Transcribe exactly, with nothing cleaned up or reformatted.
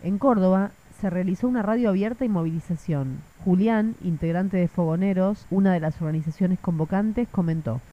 En Córdoba se realizó una radio abierta y movilización. Julián, integrante de Fogoneros, una de las organizaciones convocantes, comentó.